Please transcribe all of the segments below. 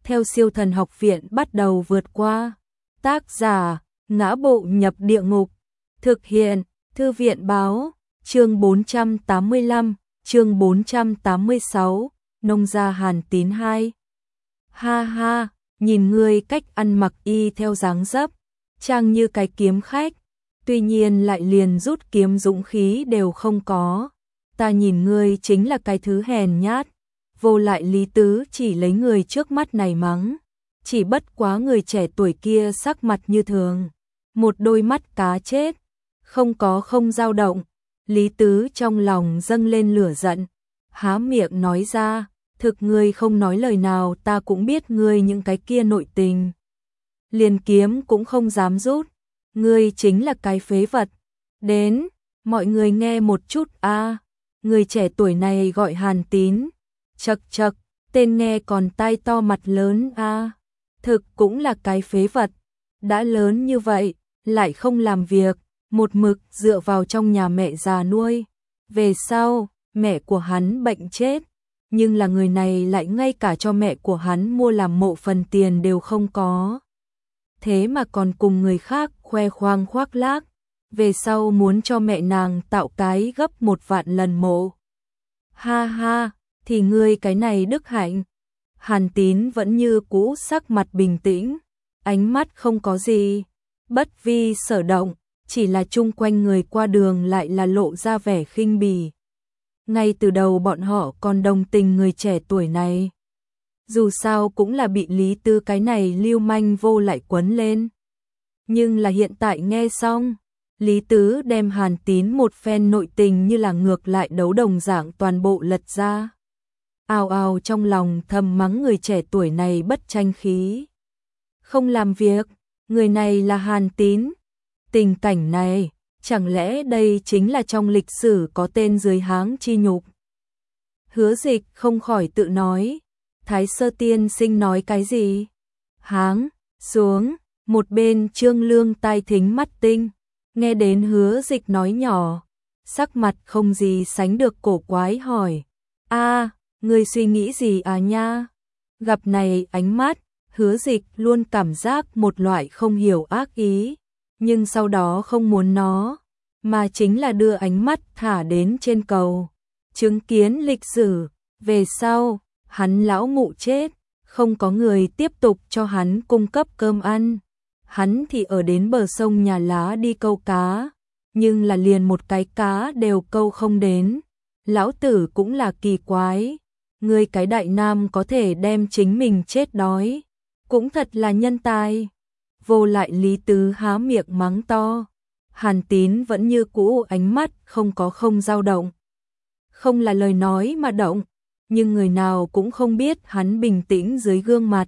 theo Siêu Thần Học Viện bắt đầu vượt qua. Tác giả: Ngã Bộ Nhập Địa Ngục. Thực hiện: Thư viện báo. Chương 485, chương 486, Nông gia Hàn Tín 2. Ha ha, nhìn ngươi cách ăn mặc y theo dáng dấp, trang như cái kiếm khách, tuy nhiên lại liền rút kiếm dũng khí đều không có. Ta nhìn ngươi chính là cái thứ hèn nhát. Vô Lại Lý Tứ chỉ lấy người trước mắt này mắng, chỉ bất quá người trẻ tuổi kia sắc mặt như thường, một đôi mắt cá chết, không dao động. Lý Tứ trong lòng dâng lên lửa giận, há miệng nói ra, thực ngươi không nói lời nào ta cũng biết ngươi những cái kia nội tình. Liền kiếm cũng không dám rút, ngươi chính là cái phế vật. Đến, mọi người nghe một chút a. Người trẻ tuổi này gọi Hàn Tín. Chậc chậc, tên nghe còn tai to mặt lớn a. Thực cũng là cái phế vật, đã lớn như vậy, lại không làm việc, một mực dựa vào trong nhà mẹ già nuôi. Về sau, mẹ của hắn bệnh chết, nhưng là người này lại ngay cả cho mẹ của hắn mua làm mộ phần tiền đều không có. Thế mà còn cùng người khác khoe khoang khoác lác, về sau muốn cho mẹ nàng tạo cái gấp 1 vạn lần mộ. Ha ha, thì ngươi cái này đức hạnh. Hàn Tín vẫn như cũ sắc mặt bình tĩnh, ánh mắt không có gì bất vi sở động, chỉ là chung quanh người qua đường lại là lộ ra vẻ khinh bỉ. Ngay từ đầu bọn họ còn đồng tình người trẻ tuổi này, dù sao cũng là bị Lý Tứ cái này lưu manh vô lại quấn lên. Nhưng là hiện tại nghe xong, Lý Tứ đem Hàn Tín một phen nội tình như là ngược lại đấu đồng dạng toàn bộ lật ra. Ào ào trong lòng thầm mắng người trẻ tuổi này bất tranh khí, không làm việc, người này là Hàn Tín. Tình cảnh này, chẳng lẽ đây chính là trong lịch sử có tên dưới háng chi nhục? Hứa Dịch không khỏi tự nói, Thái Sơ tiên sinh nói cái gì? Háng xuống, một bên Trương Lương tai thính mắt tinh, nghe đến Hứa Dịch nói nhỏ, sắc mặt không gì sánh được cổ quái hỏi, a, ngươi suy nghĩ gì à nha? Gặp này ánh mắt, Hứa Dịch luôn cảm giác một loại không hiểu ác ý, nhưng sau đó không muốn nó, mà chính là đưa ánh mắt thả đến trên cầu, chứng kiến lịch sử. Về sau, hắn lão mụ chết, không có người tiếp tục cho hắn cung cấp cơm ăn, hắn thì ở đến bờ sông Nhà Lá đi câu cá, nhưng là liền một cái cá đều câu không đến. Lão tử cũng là kỳ quái, ngươi cái đại nam có thể đem chính mình chết đói, cũng thật là nhân tài. Vô Lại Lý Tứ há miệng mắng to, Hàn Tín vẫn như cũ ánh mắt không dao động. Không là lời nói mà động, nhưng người nào cũng không biết hắn bình tĩnh dưới gương mặt.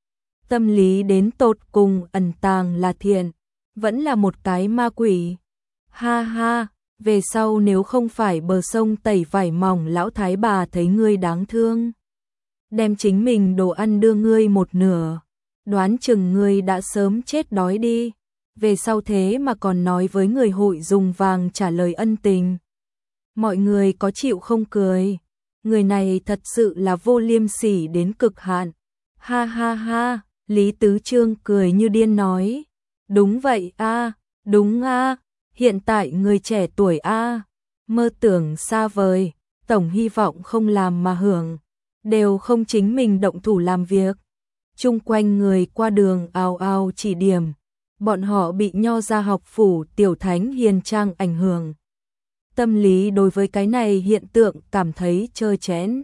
Tâm lý đến tột cùng ẩn tàng là thiện, vẫn là một cái ma quỷ. Ha ha, về sau nếu không phải bờ sông tẩy vải mỏng lão thái bà thấy ngươi đáng thương, đem chính mình đồ ăn đưa ngươi một nửa, đoán chừng ngươi đã sớm chết đói đi. Về sau thế mà còn nói với người hội dùng vàng trả lời ân tình. Mọi người có chịu không cười? Người này thật sự là vô liêm sỉ đến cực hạn. Ha ha ha, Lý Tứ Trương cười như điên nói. Đúng vậy a, đúng a, hiện tại người trẻ tuổi a, mơ tưởng xa vời, tổng hy vọng không làm mà hưởng, đều không chính mình động thủ làm việc. Chung quanh người qua đường ào ào chỉ điểm, bọn họ bị Nho gia học phủ tiểu thánh hiền trang ảnh hưởng. Tâm lý đối với cái này hiện tượng cảm thấy trơ trẽn.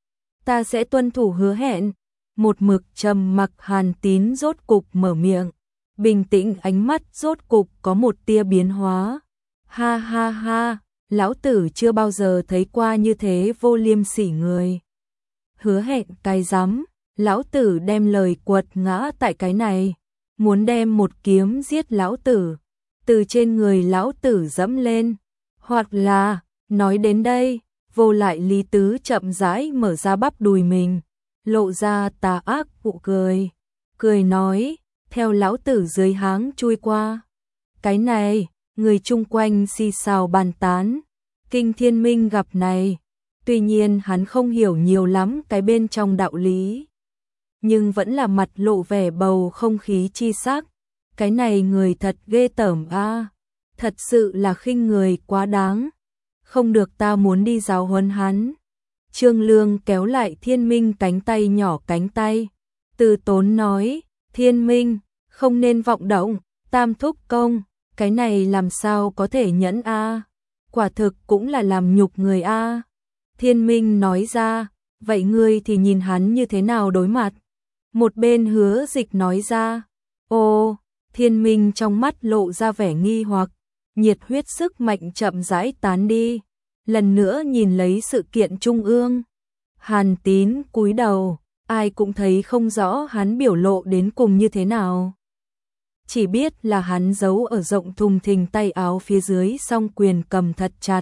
Ta sẽ tuân thủ hứa hẹn. Một mực trầm mặc Hàn Tín rốt cục mở miệng, bình tĩnh ánh mắt rốt cục có một tia biến hóa. Ha ha ha, lão tử chưa bao giờ thấy qua như thế vô liêm sỉ người. Hứa hẹn cái rắm, lão tử đem lời quật ngã tại cái này, muốn đem một kiếm giết lão tử, từ trên người lão tử dẫm lên, hoặc là, nói đến đây, Vô Lại Lý Tứ chậm rãi mở ra bắp đùi mình, lộ ra tà ác nụ cười, cười nói, theo lão tử dưới háng chui qua. Cái này, người chung quanh xì xào bàn tán, Kinh Thiên Minh gặp này, tuy nhiên hắn không hiểu nhiều lắm cái bên trong đạo lý. nhưng vẫn là mặt lộ vẻ bầu không khí chi sắc. Cái này người thật ghê tởm a, thật sự là khinh người quá đáng. Không được, ta muốn đi giáo huấn hắn. Trương Lương kéo lại Thiên Minh cánh tay nhỏ cánh tay. Từ Tốn nói, Thiên Minh, không nên vọng động, Tam thúc công, cái này làm sao có thể nhẫn a? Quả thực cũng là làm nhục người a. Thiên Minh nói ra, vậy ngươi thì nhìn hắn như thế nào đối mặt? Một bên Hứa Dịch nói ra, ô, Thiên Minh trong mắt lộ ra vẻ nghi hoặc, nhiệt huyết sức mạnh chậm rãi tán đi, lần nữa nhìn lấy sự kiện trung ương. Hàn Tín cúi đầu, ai cũng thấy không rõ hắn biểu lộ đến cùng như thế nào. Chỉ biết là hắn giấu ở rộng thùng thình tay áo phía dưới, song quyền cầm thật chặt.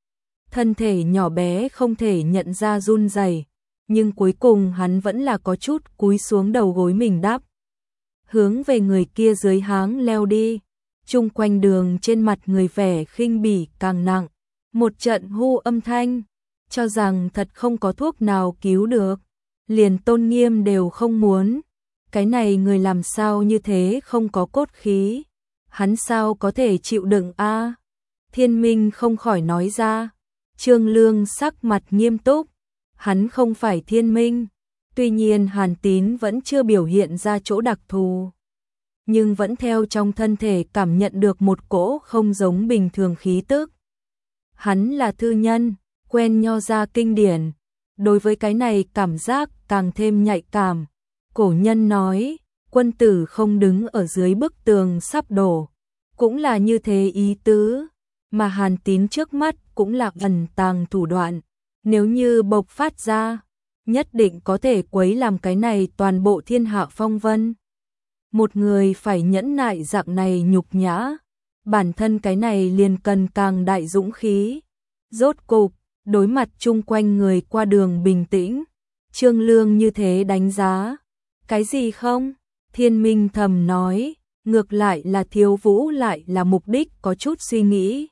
Thân thể nhỏ bé không thể nhận ra run rẩy, nhưng cuối cùng hắn vẫn là có chút cúi xuống đầu gối mình đáp. Hướng về người kia dưới háng leo đi. Chung quanh đường trên mặt người vẻ khinh bỉ càng nặng. Một trận hu âm thanh, cho rằng thật không có thuốc nào cứu được. Liền tôn nghiêm đều không muốn. Cái này người làm sao như thế không có cốt khí. Hắn sao có thể chịu đựng a? Thiên Minh không khỏi nói ra. Trương Lương sắc mặt nghiêm túc. Hắn không phải Thiên Minh. Tuy nhiên Hàn Tín vẫn chưa biểu hiện ra chỗ đặc thù, nhưng vẫn theo trong thân thể cảm nhận được một cỗ không giống bình thường khí tức. Hắn là thư nhân, quen nho gia kinh điển, đối với cái này cảm giác càng thêm nhạy cảm. Cổ nhân nói, quân tử không đứng ở dưới bức tường sắp đổ, cũng là như thế ý tứ, mà Hàn Tín trước mắt cũng là ẩn tàng thủ đoạn, nếu như bộc phát ra, nhất định có thể quấy làm cái này toàn bộ thiên hạ phong vân. Một người phải nhẫn nại dạng này nhục nhã, bản thân cái này liền cần càng đại dũng khí. Rốt cục, đối mặt chung quanh người qua đường bình tĩnh, Trương Lương như thế đánh giá. Cái gì không? Thiên Minh thầm nói, ngược lại là Thiếu Vũ lại là mục đích có chút suy nghĩ.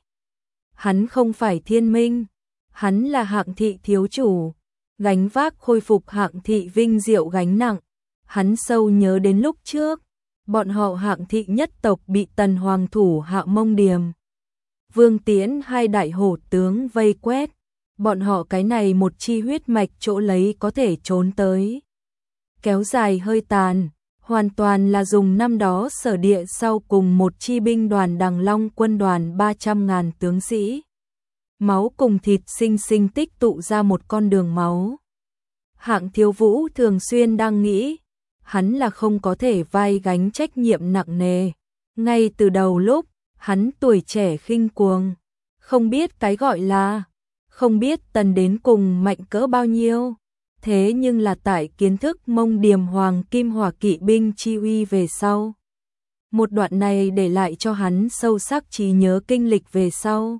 Hắn không phải Thiên Minh, hắn là Hạng thị thiếu chủ, gánh vác khôi phục Hạng thị vinh diệu gánh nặng. Hắn sâu nhớ đến lúc trước, bọn họ Hạng thị nhất tộc bị Tần Hoàng thủ hạ Mông Điềm, Vương Tiễn hai đại hổ tướng vây quét, bọn họ cái này một chi huyết mạch chỗ lấy có thể trốn tới. Kéo dài hơi tàn, hoàn toàn là dùng năm đó Sở Địa sau cùng một chi binh đoàn Đằng Long quân đoàn 300.000 tướng sĩ. Máu cùng thịt sinh sinh tích tụ ra một con đường máu. Hạng Thiếu Vũ thường xuyên đang nghĩ, hắn là không có thể vai gánh trách nhiệm nặng nề. Ngay từ đầu lúc, hắn tuổi trẻ khinh cuồng, không biết cái gọi là, không biết Tần đến cùng mạnh cỡ bao nhiêu. Thế nhưng là tại kiến thức Mông Điềm Hoàng Kim Hỏa kỵ binh chi uy về sau. Một đoạn này để lại cho hắn sâu sắc trí nhớ kinh lịch về sau.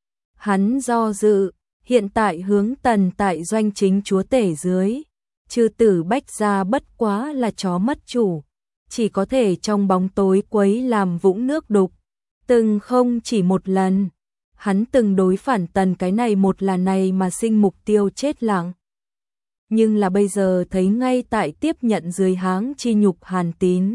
Hắn do dự, hiện tại hướng Tần tại doanh chính chúa tể dưới. Chư tử Bách gia bất quá là chó mất chủ, chỉ có thể trong bóng tối quấy làm vũng nước đục. Từng không chỉ một lần, hắn từng đối phản Tần cái này một là này mà sinh mục tiêu chết lặng. Nhưng là bây giờ thấy ngay tại tiếp nhận dưới háng chi nhục Hàn Tín.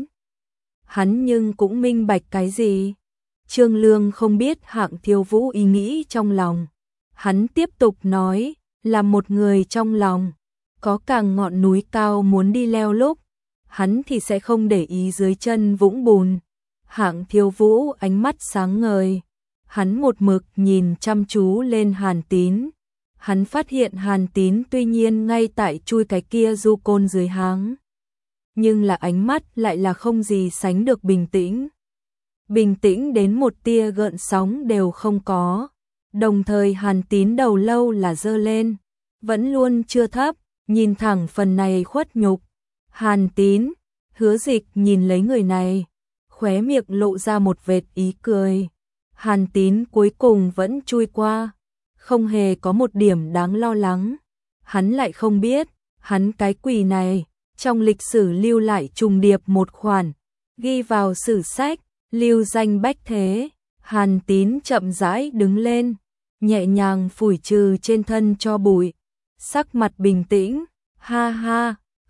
Hắn nhưng cũng minh bạch cái gì? Trương Lương không biết Hạng Thiếu Vũ ý nghĩ trong lòng. Hắn tiếp tục nói, là một người trong lòng, có càng ngọn núi cao muốn đi leo lúc, hắn thì sẽ không để ý dưới chân vũng bùn. Hạng Thiếu Vũ ánh mắt sáng ngời, hắn một mực nhìn chăm chú lên Hàn Tín. Hắn phát hiện Hàn Tín tuy nhiên ngay tại chui cái kia du côn dưới háng, nhưng là ánh mắt lại là không gì sánh được bình tĩnh. Bình tĩnh đến một tia gợn sóng đều không có. Đồng thời Hàn Tín đầu lâu là giơ lên, vẫn luôn chưa thấp, nhìn thẳng phần này khuất nhục. Hàn Tín, Hứa Dịch nhìn lấy người này, khóe miệng lộ ra một vệt ý cười. Hàn Tín cuối cùng vẫn chui qua, không hề có một điểm đáng lo lắng. Hắn lại không biết, hắn cái quỷ này, trong lịch sử lưu lại trùng điệp một khoản, ghi vào sử sách, lưu danh bách thế. Hàn Tín chậm rãi đứng lên, nhẹ nhàng phủi trừ trên thân cho bụi, sắc mặt bình tĩnh, ha ha,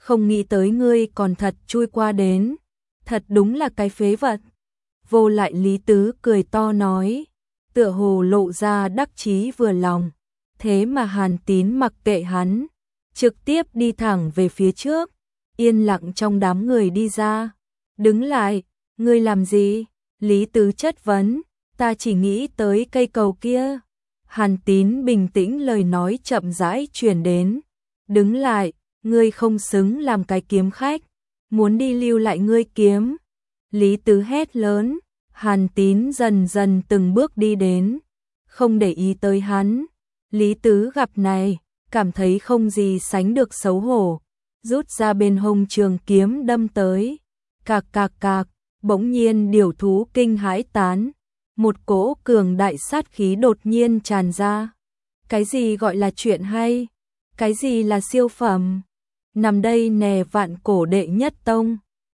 không nghĩ tới ngươi còn thật chui qua đến, thật đúng là cái phế vật. Vô lại Lý Tứ cười to nói, tựa hồ lộ ra đắc chí vừa lòng, thế mà Hàn Tín mặc kệ hắn, trực tiếp đi thẳng về phía trước, yên lặng trong đám người đi ra. Đứng lại, ngươi làm gì? Lý Tứ chất vấn, ta chỉ nghĩ tới cây cầu kia. Hàn Tín bình tĩnh lời nói chậm rãi truyền đến, đứng lại, ngươi không xứng làm cái kiếm khách, muốn đi lưu lại ngươi kiếm. Lý Tứ hét lớn, Hàn Tín dần dần từng bước đi đến, không để ý tới hắn. Lý Tứ gặp này, cảm thấy không gì sánh được xấu hổ, rút ra bên hông trường kiếm đâm tới. Cạc cạc cạc, bỗng nhiên điểu thú kinh hãi tán, một cỗ cường đại sát khí đột nhiên tràn ra. Cái gì gọi là chuyện hay? Cái gì là siêu phẩm? Nằm đây nè vạn cổ đệ nhất tông.